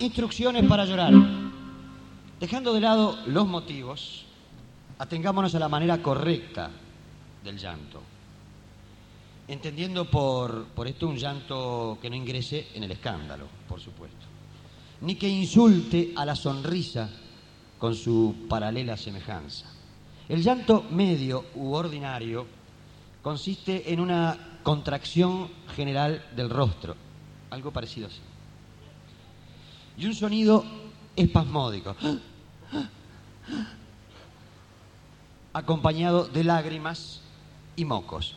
Instrucciones para llorar. Dejando de lado los motivos, atengámonos a la manera correcta del llanto. Entendiendo por esto un llanto que no ingrese en el escándalo, por supuesto, ni que insulte a la sonrisa con su paralela semejanza. El llanto medio u ordinario consiste en una contracción general del rostro, algo parecido así, y un sonido espasmódico, acompañado de lágrimas y mocos.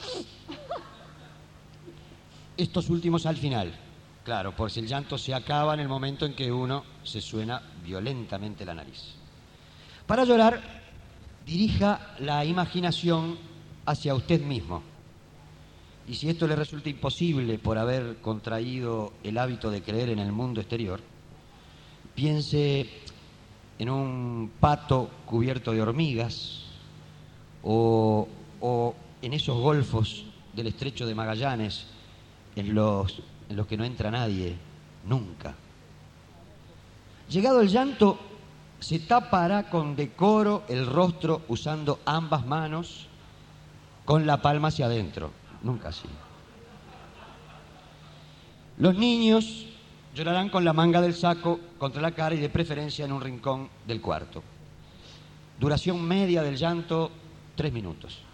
Estos últimos al final, claro, por si el llanto se acaba en el momento en que uno se suena violentamente la nariz. Para llorar, dirija la imaginación hacia usted mismo. Y si esto le resulta imposible por haber contraído el hábito de creer en el mundo exterior, piense en un pato cubierto de hormigas o en esos golfos del estrecho de Magallanes en los que no entra nadie nunca. Llegado el llanto, se tapará con decoro el rostro usando ambas manos con la palma hacia adentro, nunca así. Los niños llorarán con la manga del saco contra la cara y de preferencia en un rincón del cuarto. Duración media del llanto, 3 minutos.